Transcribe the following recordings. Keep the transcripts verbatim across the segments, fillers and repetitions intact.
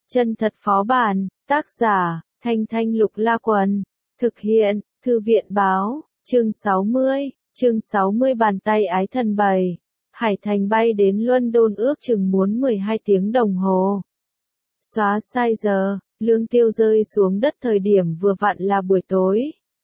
Chân thật phó bản, tác giả, Thanh Thanh Lục La Quần, thực hiện, Thư viện báo, chương sáu mươi, chương sáu mươi bàn tay ái thần bảy. Hải Thành bay đến London ước chừng muốn mười hai tiếng đồng hồ. Xóa sai giờ, Lương Tiêu rơi xuống đất thời điểm vừa vặn là buổi tối.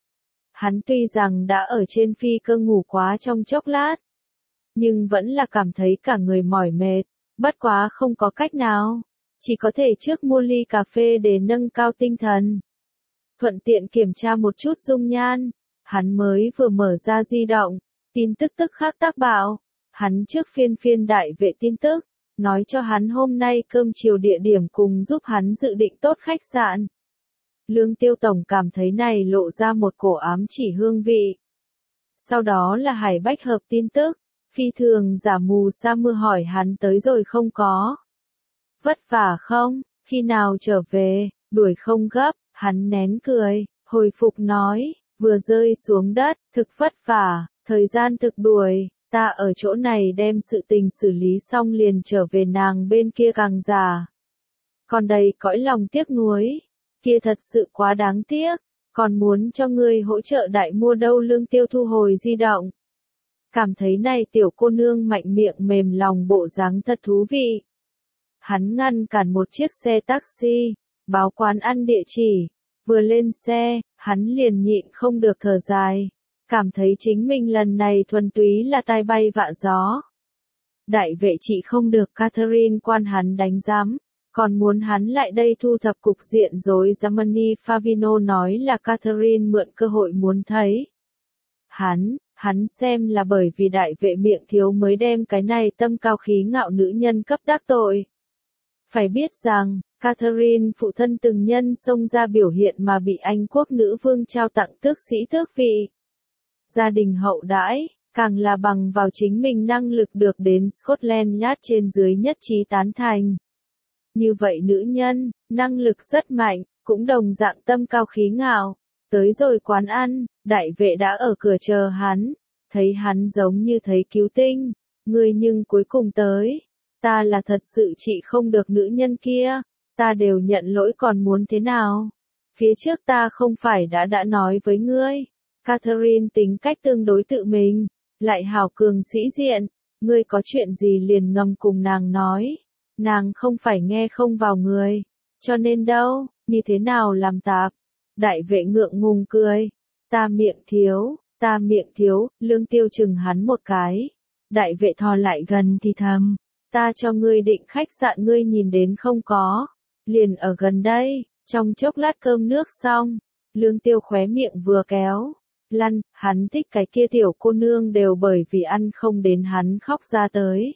Hắn tuy rằng đã ở trên phi cơ ngủ quá trong chốc lát, nhưng vẫn là cảm thấy cả người mỏi mệt, bất quá không có cách nào, chỉ có thể trước mua ly cà phê để nâng cao tinh thần. Thuận tiện kiểm tra một chút dung nhan, hắn mới vừa mở ra di động, tin tức tức khắc tác bạo, hắn trước phiên phiên đại vệ tin tức, nói cho hắn hôm nay cơm chiều địa điểm cùng giúp hắn dự định tốt khách sạn. Lương Tiêu Tổng cảm thấy này lộ ra một cổ ám chỉ hương vị. Sau đó là Hải Bách Hợp tin tức, phi thường giả mù sa mưa hỏi hắn tới rồi không có. Vất vả không, khi nào trở về, đuổi không gấp, hắn nén cười, hồi phục nói, vừa rơi xuống đất, thực vất vả, thời gian thực đuổi, ta ở chỗ này đem sự tình xử lý xong liền trở về nàng bên kia càng già. Còn đây cõi lòng tiếc nuối, kia thật sự quá đáng tiếc, còn muốn cho ngươi hỗ trợ đại mua đâu. Lương Tiêu thu hồi di động. Cảm thấy này tiểu cô nương mạnh miệng mềm lòng bộ dáng thật thú vị. Hắn ngăn cản một chiếc xe taxi, báo quán ăn địa chỉ, vừa lên xe, hắn liền nhịn không được thở dài, cảm thấy chính mình lần này thuần túy là tai bay vạ gió. Đại vệ trị không được Catherine quan hắn đánh giám, còn muốn hắn lại đây thu thập cục diện rối. Giamani Favino nói là Catherine mượn cơ hội muốn thấy. Hắn, hắn xem là bởi vì đại vệ miệng thiếu mới đem cái này tâm cao khí ngạo nữ nhân cấp đắc tội. Phải biết rằng, Catherine phụ thân từng nhân xông ra biểu hiện mà bị Anh quốc nữ vương trao tặng tước sĩ tước vị. Gia đình hậu đãi, càng là bằng vào chính mình năng lực được đến Scotland Yard trên dưới nhất trí tán thành. Như vậy nữ nhân, năng lực rất mạnh, cũng đồng dạng tâm cao khí ngạo. Tới rồi quán ăn, đại vệ đã ở cửa chờ hắn, thấy hắn giống như thấy cứu tinh, ngươi nhưng cuối cùng tới. Ta là thật sự trị không được nữ nhân kia, ta đều nhận lỗi còn muốn thế nào? Phía trước ta không phải đã đã nói với ngươi. Catherine tính cách tương đối tự mình, lại hào cường sĩ diện, ngươi có chuyện gì liền ngầm cùng nàng nói. Nàng không phải nghe không vào người, cho nên đâu, như thế nào làm tạp. Đại vệ ngượng ngùng cười, ta miệng thiếu, ta miệng thiếu. Lương Tiêu chừng hắn một cái. Đại vệ thò lại gần thì thầm, ta cho ngươi định khách sạn ngươi nhìn đến không có, liền ở gần đây. Trong chốc lát cơm nước xong, Lương Tiêu khóe miệng vừa kéo, lăn, hắn thích cái kia tiểu cô nương đều bởi vì ăn không đến hắn khóc ra tới.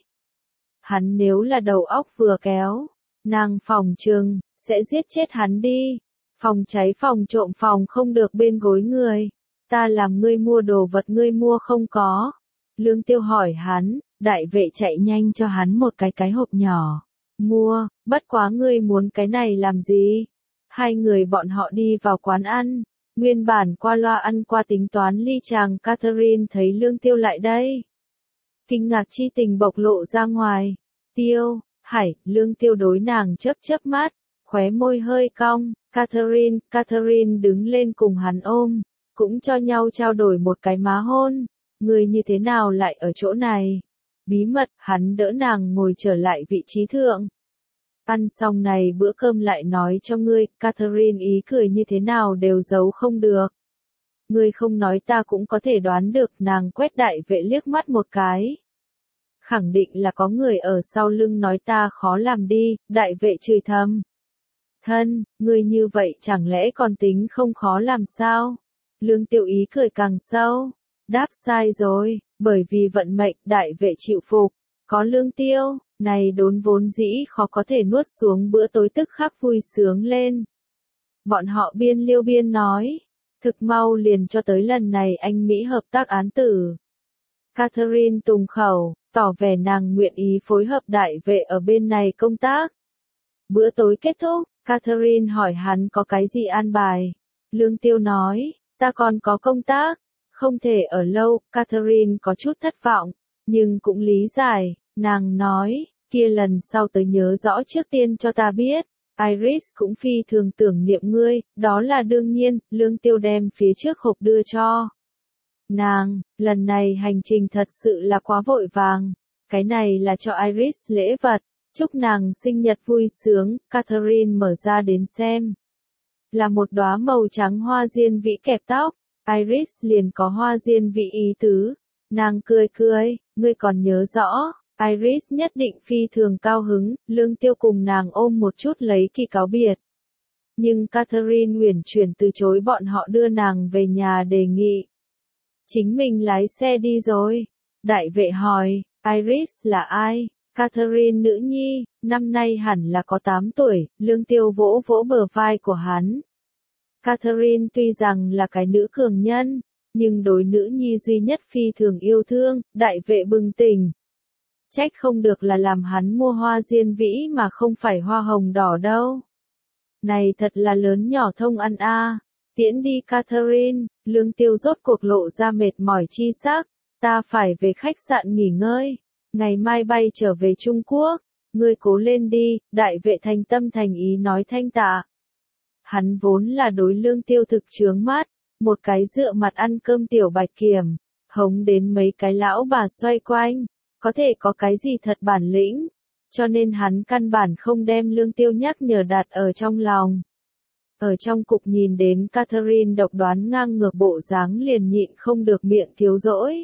Hắn nếu là đầu óc vừa kéo, nàng phòng trừng, sẽ giết chết hắn đi. Phòng cháy phòng trộm phòng không được bên gối người. Ta làm ngươi mua đồ vật ngươi mua không có. Lương Tiêu hỏi hắn, đại vệ chạy nhanh cho hắn một cái cái hộp nhỏ. Mua, bất quá ngươi muốn cái này làm gì? Hai người bọn họ đi vào quán ăn. Nguyên bản qua loa ăn qua tính toán ly chàng. Catherine thấy Lương Tiêu lại đây. Kinh ngạc chi tình bộc lộ ra ngoài. Tiêu, Hải, Lương Tiêu đối nàng chớp chớp mắt, khóe môi hơi cong. Catherine, Catherine đứng lên cùng hắn ôm, cũng cho nhau trao đổi một cái má hôn. Người như thế nào lại ở chỗ này? Bí mật, hắn đỡ nàng ngồi trở lại vị trí thượng. Ăn xong này bữa cơm lại nói cho ngươi. Catherine ý cười như thế nào đều giấu không được. Ngươi không nói ta cũng có thể đoán được. Nàng quét đại vệ liếc mắt một cái. Khẳng định là có người ở sau lưng nói ta khó làm đi. Đại vệ chửi thầm. Thân, ngươi như vậy chẳng lẽ còn tính không khó làm sao? Lương Tiêu ý cười càng sâu. Đáp sai rồi, bởi vì vận mệnh đại vệ chịu phục. Có Lương Tiêu, này đốn vốn dĩ khó có thể nuốt xuống bữa tối tức khắc vui sướng lên. Bọn họ biên liêu biên nói. Thực mau liền cho tới lần này anh Mỹ hợp tác án tử. Catherine tùng khẩu, tỏ vẻ nàng nguyện ý phối hợp đại vệ ở bên này công tác. Bữa tối kết thúc, Catherine hỏi hắn có cái gì an bài. Lương Tiêu nói, ta còn có công tác, không thể ở lâu. Catherine có chút thất vọng, nhưng cũng lý giải. Nàng nói, kia lần sau tới nhớ rõ trước tiên cho ta biết. Iris cũng phi thường tưởng niệm ngươi, đó là đương nhiên, Lương Tiêu đem phía trước hộp đưa cho nàng, lần này hành trình thật sự là quá vội vàng, cái này là cho Iris lễ vật, chúc nàng sinh nhật vui sướng, Catherine mở ra đến xem. Là một đóa màu trắng hoa diên vĩ kẹp tóc, Iris liền có hoa diên vĩ ý tứ, nàng cười cười, ngươi còn nhớ rõ. Iris nhất định phi thường cao hứng, Lương Tiêu cùng nàng ôm một chút lấy kỳ cáo biệt. Nhưng Catherine uyển chuyển từ chối bọn họ đưa nàng về nhà đề nghị. Chính mình lái xe đi rồi. Đại vệ hỏi, Iris là ai? Catherine nữ nhi, năm nay hẳn là có tám tuổi, Lương Tiêu vỗ vỗ bờ vai của hắn. Catherine tuy rằng là cái nữ cường nhân, nhưng đối nữ nhi duy nhất phi thường yêu thương, đại vệ bừng tỉnh. Trách không được là làm hắn mua hoa diên vĩ mà không phải hoa hồng đỏ đâu. Này thật là lớn nhỏ thông ăn a. À. Tiễn đi Catherine, Lương Tiêu rốt cuộc lộ ra mệt mỏi chi sắc, ta phải về khách sạn nghỉ ngơi, ngày mai bay trở về Trung Quốc, ngươi cố lên đi, đại vệ thành tâm thành ý nói thanh tạ. Hắn vốn là đối Lương Tiêu thực chướng mắt, một cái dựa mặt ăn cơm tiểu bạch kiểm, hống đến mấy cái lão bà xoay quanh. Có thể có cái gì thật bản lĩnh, cho nên hắn căn bản không đem Lương Tiêu nhắc nhở đặt ở trong lòng. Ở trong cục nhìn đến Catherine độc đoán ngang ngược bộ dáng liền nhịn không được miệng thiếu dỗi.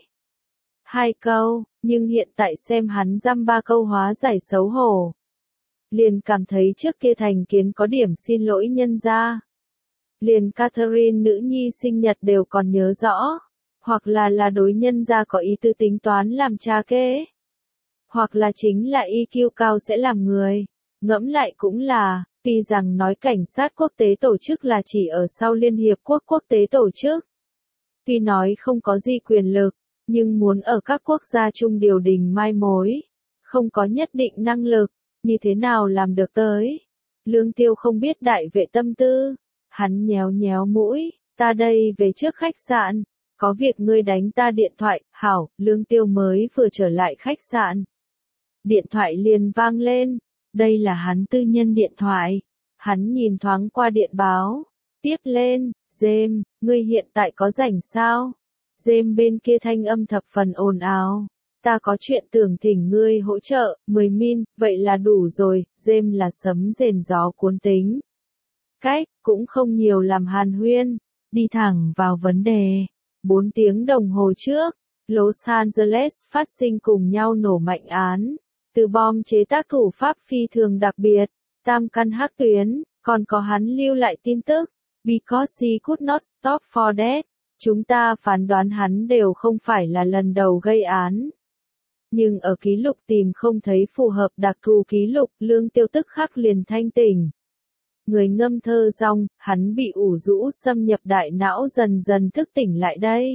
Hai câu, nhưng hiện tại xem hắn dăm ba câu hóa giải xấu hổ. Liền cảm thấy trước kia thành kiến có điểm xin lỗi nhân ra. Liền Catherine nữ nhi sinh nhật đều còn nhớ rõ. Hoặc là là đối nhân ra có ý tư tính toán làm cha kế. Hoặc là chính là i kiu cao sẽ làm người. Ngẫm lại cũng là, vì rằng nói cảnh sát quốc tế tổ chức là chỉ ở sau Liên Hiệp Quốc quốc tế tổ chức. Tuy nói không có gì quyền lực, nhưng muốn ở các quốc gia chung điều đình mai mối. Không có nhất định năng lực, như thế nào làm được tới. Lương Tiêu không biết đại vệ tâm tư. Hắn nhéo nhéo mũi, ta đây về trước khách sạn. Có việc ngươi đánh ta điện thoại, hảo, Lương Tiêu mới vừa trở lại khách sạn. Điện thoại liền vang lên, đây là hắn tư nhân điện thoại. Hắn nhìn thoáng qua điện báo, tiếp lên, James, ngươi hiện tại có rảnh sao? James bên kia thanh âm thập phần ồn ào. Ta có chuyện tưởng thỉnh ngươi hỗ trợ, mười min, vậy là đủ rồi, James là sấm rền gió cuốn tính. Cách, cũng không nhiều làm hàn huyên, đi thẳng vào vấn đề. Bốn tiếng đồng hồ trước, Los Angeles phát sinh cùng nhau nổ mạnh án. Từ bom chế tác thủ pháp phi thường đặc biệt, tam căn hắc tuyến, còn có hắn lưu lại tin tức. Because he could not stop for that. Chúng ta phán đoán hắn đều không phải là lần đầu gây án. Nhưng ở ký lục tìm không thấy phù hợp đặc thù ký lục, Lương Tiêu tức khắc liền thanh tỉnh. Người ngâm thơ rong, hắn bị ủ rũ xâm nhập đại não dần dần thức tỉnh lại đây.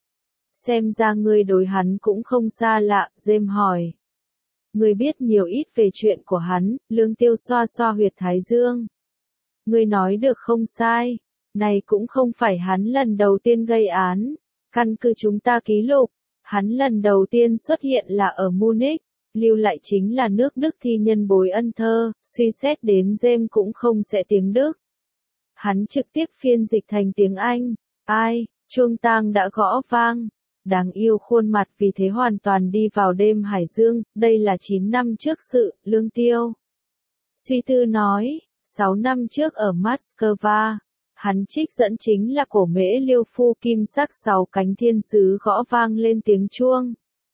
Xem ra ngươi đối hắn cũng không xa lạ, James hỏi. Ngươi biết nhiều ít về chuyện của hắn, Lương Tiêu xoa xoa huyệt thái dương. Ngươi nói được không sai, này cũng không phải hắn lần đầu tiên gây án. Căn cứ chúng ta ký lục, hắn lần đầu tiên xuất hiện là ở Munich. Lưu lại chính là nước Đức thi nhân Bối Ân Thơ, suy xét đến James cũng không sẽ tiếng Đức. Hắn trực tiếp phiên dịch thành tiếng Anh. Ai, chuông tang đã gõ vang. Đáng yêu khuôn mặt vì thế hoàn toàn đi vào đêm Hải Dương, đây là chín năm trước sự, Lương Tiêu. Suy tư nói, sáu năm trước ở Moscow, hắn trích dẫn chính là cổ mễ liêu phu kim sắc sáu cánh thiên sứ gõ vang lên tiếng chuông.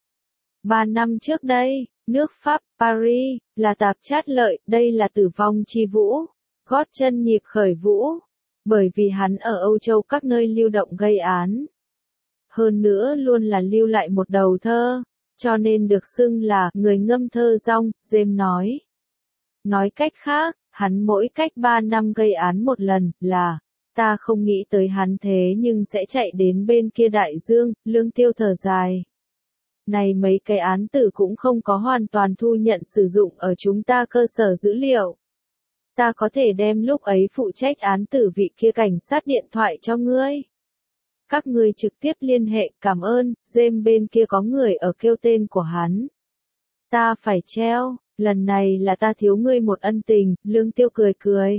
Ba năm trước đây, nước Pháp, Paris, là tạp chát lợi, đây là tử vong chi vũ, gót chân nhịp khởi vũ, bởi vì hắn ở Âu Châu các nơi lưu động gây án. Hơn nữa luôn là lưu lại một đầu thơ, cho nên được xưng là người ngâm thơ rong, James nói. Nói cách khác, hắn mỗi cách ba năm gây án một lần, là, ta không nghĩ tới hắn thế nhưng sẽ chạy đến bên kia đại dương, Lương Tiêu thở dài. Này mấy cái án tử cũng không có hoàn toàn thu nhận sử dụng ở chúng ta cơ sở dữ liệu. Ta có thể đem lúc ấy phụ trách án tử vị kia cảnh sát điện thoại cho ngươi. Các ngươi trực tiếp liên hệ, cảm ơn, James bên kia có người ở kêu tên của hắn. Ta phải treo, lần này là ta thiếu ngươi một ân tình, Lương Tiêu cười cười.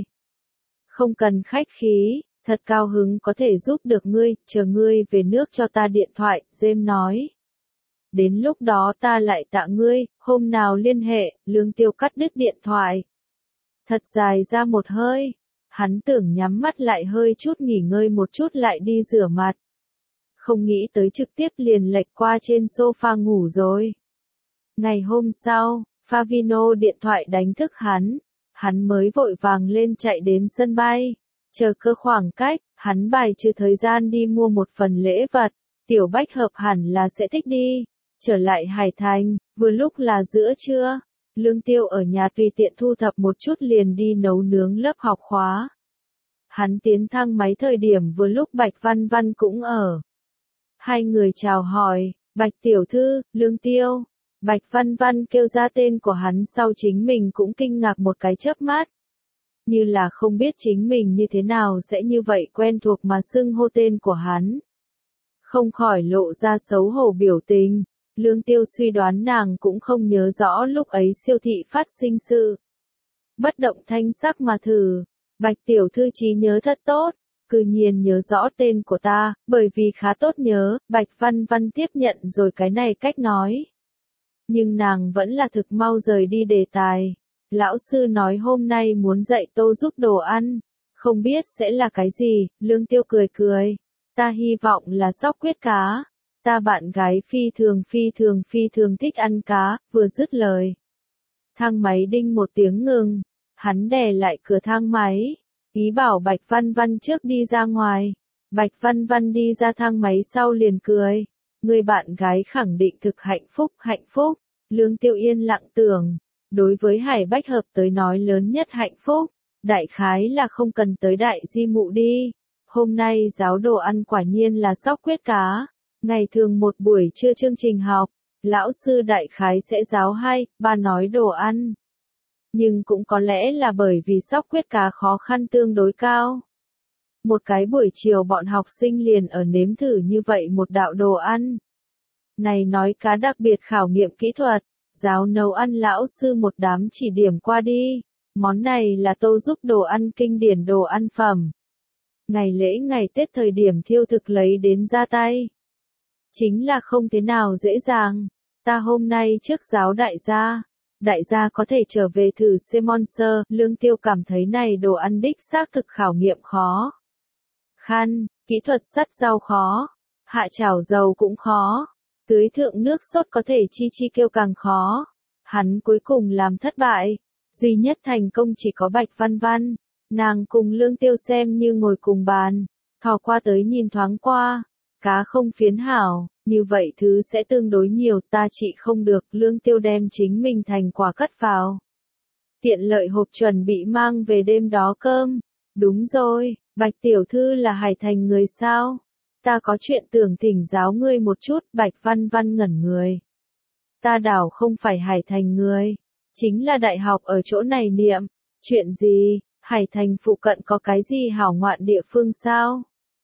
Không cần khách khí, thật cao hứng có thể giúp được ngươi, chờ ngươi về nước cho ta điện thoại, James nói. Đến lúc đó ta lại tạ ngươi, hôm nào liên hệ, Lương Tiêu cắt đứt điện thoại. Thật dài ra một hơi, hắn tưởng nhắm mắt lại hơi chút nghỉ ngơi một chút lại đi rửa mặt. Không nghĩ tới trực tiếp liền lệch qua trên sofa ngủ rồi. Ngày hôm sau, Favino điện thoại đánh thức hắn, hắn mới vội vàng lên chạy đến sân bay. Chờ cơ khoảng cách, hắn bài trừ thời gian đi mua một phần lễ vật, Tiểu Bách Hợp hẳn là sẽ thích đi. Trở lại Hải Thành, vừa lúc là giữa trưa, Lương Tiêu ở nhà tùy tiện thu thập một chút liền đi nấu nướng lớp học khóa. Hắn tiến thang máy thời điểm vừa lúc Bạch Văn Văn cũng ở. Hai người chào hỏi, Bạch Tiểu Thư, Lương Tiêu. Bạch Văn Văn kêu ra tên của hắn sau chính mình cũng kinh ngạc một cái chớp mắt. Như là không biết chính mình như thế nào sẽ như vậy quen thuộc mà xưng hô tên của hắn. Không khỏi lộ ra xấu hổ biểu tình. Lương Tiêu suy đoán nàng cũng không nhớ rõ lúc ấy siêu thị phát sinh sự. Bất động thanh sắc mà thử, Bạch Tiểu Thư trí nhớ thật tốt, cư nhiên nhớ rõ tên của ta, bởi vì khá tốt nhớ, Bạch Văn Văn tiếp nhận rồi cái này cách nói. Nhưng nàng vẫn là thực mau rời đi đề tài. Lão sư nói hôm nay muốn dạy Tô giúp đồ ăn, không biết sẽ là cái gì, Lương Tiêu cười cười. Ta hy vọng là sóc quyết cá. Ta bạn gái phi thường phi thường phi thường thích ăn cá, vừa dứt lời. Thang máy đinh một tiếng ngừng, hắn đè lại cửa thang máy, ý bảo Bạch Văn Văn trước đi ra ngoài. Bạch Văn Văn đi ra thang máy sau liền cười. Người bạn gái khẳng định thực hạnh phúc, hạnh phúc. Lương Tiêu yên lặng tưởng, đối với Hải Bách Hợp tới nói lớn nhất hạnh phúc, đại khái là không cần tới đại di mụ đi. Hôm nay giáo đồ ăn quả nhiên là sóc quyết cá. Ngày thường một buổi trưa chương trình học, lão sư đại khái sẽ giáo hai, ba nói đồ ăn. Nhưng cũng có lẽ là bởi vì sóc quyết cá khó khăn tương đối cao. Một cái buổi chiều bọn học sinh liền ở nếm thử như vậy một đạo đồ ăn. Này nói cá đặc biệt khảo nghiệm kỹ thuật, giáo nấu ăn lão sư một đám chỉ điểm qua đi. Món này là Tô giúp đồ ăn kinh điển đồ ăn phẩm. Ngày lễ ngày Tết thời điểm thiêu thực lấy đến ra tay. Chính là không thế nào dễ dàng. Ta hôm nay trước giáo đại gia. Đại gia có thể trở về thử Semonser. Lương Tiêu cảm thấy này đồ ăn đích xác thực khảo nghiệm khó. Khăn, kỹ thuật sắt rau khó. Hạ chảo dầu cũng khó. Tưới thượng nước sốt có thể chi chi kêu càng khó. Hắn cuối cùng làm thất bại. Duy nhất thành công chỉ có Bạch Văn Văn. Nàng cùng Lương Tiêu xem như ngồi cùng bàn. Thò qua tới nhìn thoáng qua. Cá không phiến hảo, như vậy thứ sẽ tương đối nhiều, ta trị không được, Lương Tiêu đem chính mình thành quả cất vào. Tiện lợi hộp chuẩn bị mang về đêm đó cơm. Đúng rồi, Bạch Tiểu Thư là Hải Thành người sao? Ta có chuyện tưởng thỉnh giáo ngươi một chút, Bạch Văn Văn ngẩn người. Ta đảo không phải Hải Thành người, chính là đại học ở chỗ này niệm. Chuyện gì, Hải Thành phụ cận có cái gì hảo ngoạn địa phương sao?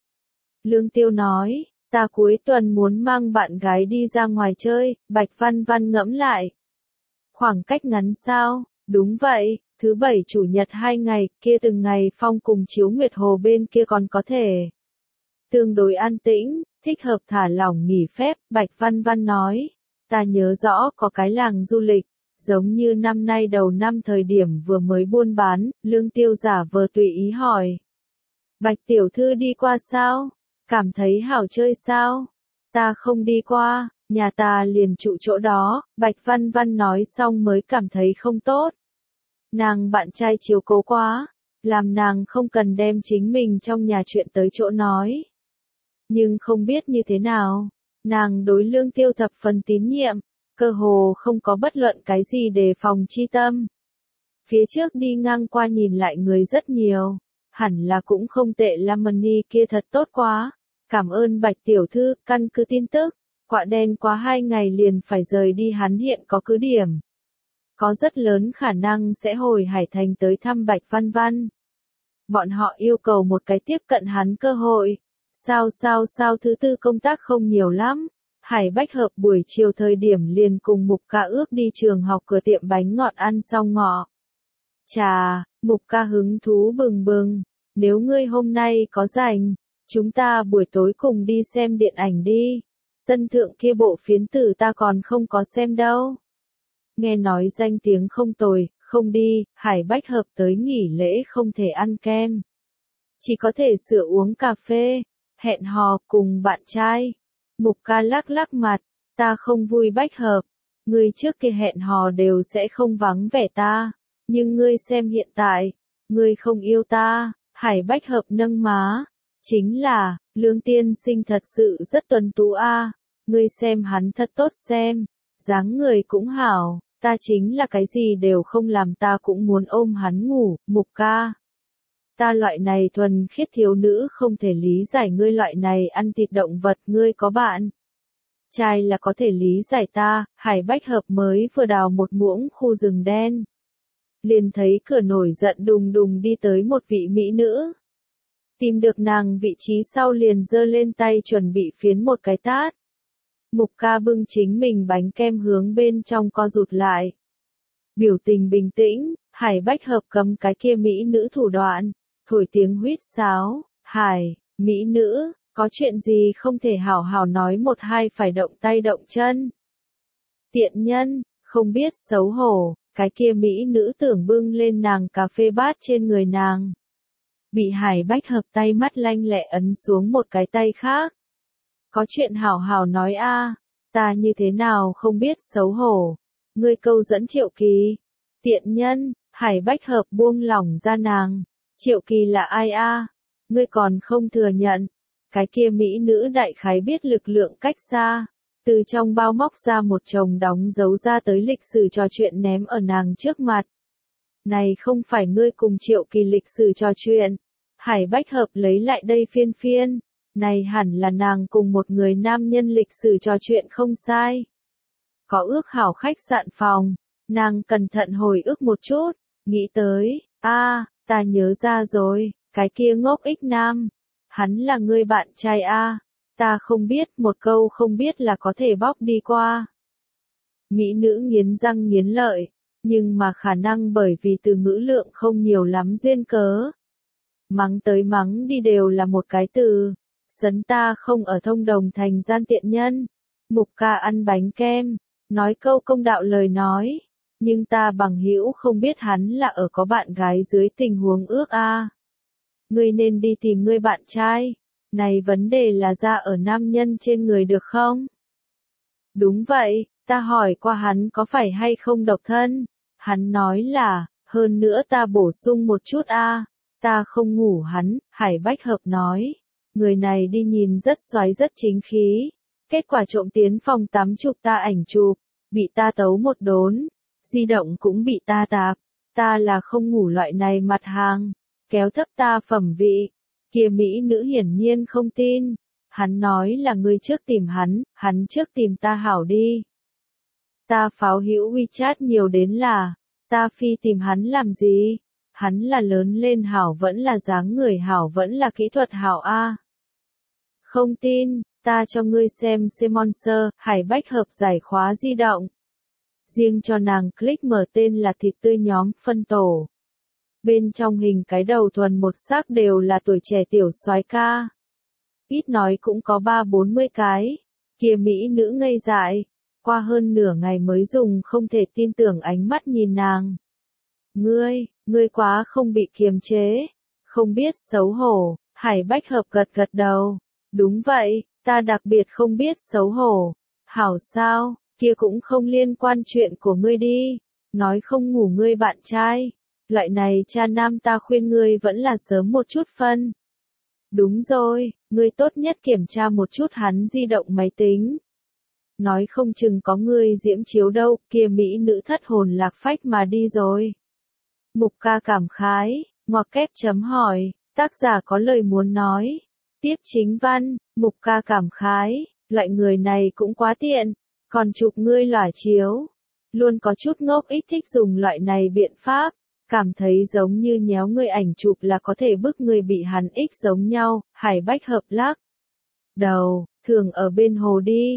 Lương Tiêu nói, ta cuối tuần muốn mang bạn gái đi ra ngoài chơi, Bạch Văn Văn ngẫm lại. Khoảng cách ngắn sao? Đúng vậy, thứ bảy chủ nhật hai ngày, kia từng ngày phong cùng chiếu Nguyệt Hồ bên kia còn có thể. Tương đối an tĩnh, thích hợp thả lỏng nghỉ phép, Bạch Văn Văn nói. Ta nhớ rõ có cái làng du lịch, giống như năm nay đầu năm thời điểm vừa mới buôn bán, Lương Tiêu giả vờ tùy ý hỏi. Bạch Tiểu Thư đi qua sao? Cảm thấy hảo chơi sao? Ta không đi qua, nhà ta liền trụ chỗ đó, Bạch Văn Văn nói xong mới cảm thấy không tốt. Nàng bạn trai chiếu cố quá, làm nàng không cần đem chính mình trong nhà chuyện tới chỗ nói. Nhưng không biết như thế nào, nàng đối Lương Tiêu thập phần tín nhiệm, cơ hồ không có bất luận cái gì đề phòng chi tâm. Phía trước đi ngang qua nhìn lại người rất nhiều, hẳn là cũng không tệ, Lamani kia thật tốt quá. Cảm ơn Bạch Tiểu Thư, căn cứ tin tức, quạ đen quá hai ngày liền phải rời đi, hắn hiện có cứ điểm. Có rất lớn khả năng sẽ hồi Hải Thành tới thăm Bạch Văn Văn. Bọn họ yêu cầu một cái tiếp cận hắn cơ hội. Sao sao sao thứ tư công tác không nhiều lắm. Hải Bách Hợp buổi chiều thời điểm liền cùng Mục Ca ước đi trường học cửa tiệm bánh ngọt ăn xong ngọ. Chà, Mục Ca hứng thú bừng bừng, nếu ngươi hôm nay có rảnh, chúng ta buổi tối cùng đi xem điện ảnh đi. Tân thượng kia bộ phiến tử ta còn không có xem đâu. Nghe nói danh tiếng không tồi, không đi, Hải Bách Hợp tới nghỉ lễ không thể ăn kem. Chỉ có thể sửa uống cà phê, hẹn hò cùng bạn trai. Mục Ca lắc lắc mặt, ta không vui Bách Hợp. Ngươi trước kia hẹn hò đều sẽ không vắng vẻ ta. Nhưng ngươi xem hiện tại, ngươi không yêu ta. Hải Bách Hợp nâng má. Chính là, Lương tiên sinh thật sự rất tuấn tú a. Ngươi xem hắn thật tốt xem, dáng người cũng hảo, ta chính là cái gì đều không làm ta cũng muốn ôm hắn ngủ. Mục Ca, ta loại này thuần khiết thiếu nữ không thể lý giải ngươi loại này ăn thịt động vật. Ngươi có bạn trai là có thể lý giải ta. Hải Bách Hợp mới vừa đào một muỗng khu rừng đen, liền thấy cửa nổi giận đùng đùng đi tới một vị mỹ nữ. Tìm được nàng vị trí sau liền giơ lên tay chuẩn bị phiến một cái tát. Mục Ca bưng chính mình bánh kem hướng bên trong co rụt lại. Biểu tình bình tĩnh, Hải Bách Hợp cầm cái kia mỹ nữ thủ đoạn, thổi tiếng huýt sáo. Hải, mỹ nữ, có chuyện gì không thể hảo hảo nói một hai phải động tay động chân. Tiện nhân, không biết xấu hổ, cái kia mỹ nữ tưởng bưng lên nàng cà phê bát trên người nàng. Bị Hải Bách Hợp tay mắt lanh lẹ ấn xuống một cái tay khác. Có chuyện hảo hảo nói a, ta như thế nào không biết xấu hổ. Ngươi câu dẫn Triệu Kỳ. Tiện nhân, Hải Bách Hợp buông lỏng ra nàng. Triệu Kỳ là ai a? Ngươi còn không thừa nhận. Cái kia mỹ nữ đại khái biết lực lượng cách xa. Từ trong bao móc ra một chồng đóng dấu ra tới lịch sử trò chuyện ném ở nàng trước mặt. Này không phải ngươi cùng Triệu Kỳ lịch sử trò chuyện. Hải Bách Hợp lấy lại đây phiên phiên. Này hẳn là nàng cùng một người nam nhân lịch sử trò chuyện không sai. Có ước hảo khách sạn phòng. Nàng cẩn thận hồi ức một chút. Nghĩ tới, a, ta nhớ ra rồi, cái kia ngốc ích nam. Hắn là người bạn trai a. Ta không biết, một câu không biết là có thể bóc đi qua. Mỹ nữ nghiến răng nghiến lợi, nhưng mà khả năng bởi vì từ ngữ lượng không nhiều lắm duyên cớ. Mắng tới mắng đi đều là một cái từ. Sấn ta không ở thông đồng thành gian tiện nhân. Mục Ca ăn bánh kem, nói câu công đạo lời nói. Nhưng ta bằng hữu không biết hắn là ở có bạn gái dưới tình huống ước a. Ngươi nên đi tìm ngươi bạn trai. Này vấn đề là ra ở nam nhân trên người được không? Đúng vậy, ta hỏi qua hắn có phải hay không độc thân. Hắn nói là, hơn nữa ta bổ sung một chút a, ta không ngủ hắn. Hải Bách Hợp nói. Người này đi nhìn rất xoáy rất chính khí. Kết quả trộm tiến phòng tắm chụp ta ảnh chụp, bị ta tấu một đốn. Di động cũng bị ta tạp. Ta là không ngủ loại này mặt hàng. Kéo thấp ta phẩm vị. Kia mỹ nữ hiển nhiên không tin. Hắn nói là ngươi trước tìm hắn, hắn trước tìm ta hảo đi. Ta pháo hữu WeChat nhiều đến là, ta phi tìm hắn làm gì? Hắn là lớn lên hảo vẫn là dáng người hảo vẫn là kỹ thuật hảo a. Không tin, ta cho ngươi xem Semonster. Hải Bách Hợp giải khóa di động. Riêng cho nàng click mở tên là thịt tươi nhóm phân tổ. Bên trong hình cái đầu thuần một sắc đều là tuổi trẻ tiểu soái ca. Ít nói cũng có ba bốn mươi cái. Kia mỹ nữ ngây dại. Qua hơn nửa ngày mới dùng không thể tin tưởng ánh mắt nhìn nàng. Ngươi, ngươi quá không bị kiềm chế. Không biết xấu hổ. Hải Bách Hợp gật gật đầu. Đúng vậy, ta đặc biệt không biết xấu hổ. Hảo sao, kia cũng không liên quan chuyện của ngươi đi. Nói không ngủ ngươi bạn trai. Loại này cha nam ta khuyên ngươi vẫn là sớm một chút phân. Đúng rồi, ngươi tốt nhất kiểm tra một chút hắn di động máy tính. Nói không chừng có ngươi diễm chiếu đâu, kia mỹ nữ thất hồn lạc phách mà đi rồi. Mục Ca cảm khái, ngoặc kép chấm hỏi, tác giả có lời muốn nói. Tiếp chính văn, Mục Ca cảm khái, loại người này cũng quá tiện, còn chụp ngươi lỏa chiếu. Luôn có chút ngốc ích thích dùng loại này biện pháp. Cảm thấy giống như nhéo người ảnh chụp là có thể bức người bị hắn ích giống nhau. Hải Bách Hợp lắc đầu, thường ở bên hồ đi.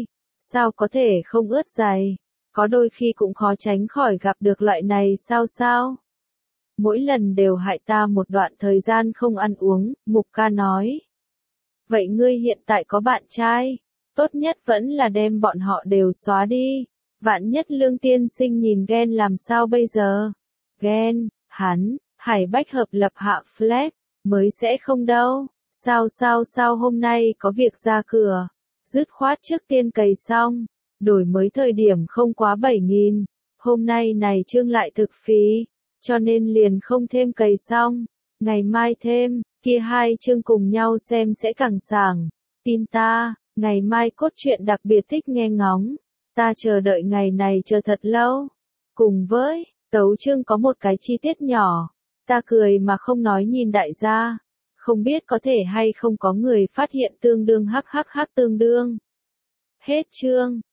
Sao có thể không ướt giày? Có đôi khi cũng khó tránh khỏi gặp được loại này sao sao? Mỗi lần đều hại ta một đoạn thời gian không ăn uống, Mục ca nói. Vậy ngươi hiện tại có bạn trai? Tốt nhất vẫn là đem bọn họ đều xóa đi. Vạn nhất Lương tiên sinh nhìn ghen làm sao bây giờ? Ghen, hắn, Hải Bách Hợp lập hạ flag, mới sẽ không đâu. Sao sao sao hôm nay có việc ra cửa. Dứt khoát trước tiên cày xong. Đổi mới thời điểm không quá bảy nghìn. Hôm nay này trương lại thực phí. Cho nên liền không thêm cày xong. Ngày mai thêm, kia hai chương cùng nhau xem sẽ càng sảng. Tin ta, ngày mai cốt truyện đặc biệt thích nghe ngóng. Ta chờ đợi ngày này chờ thật lâu. Cùng với, tấu chương có một cái chi tiết nhỏ. Ta cười mà không nói nhìn đại gia. Không biết có thể hay không có người phát hiện tương đương hắc hắc hắc tương đương. Hết chương.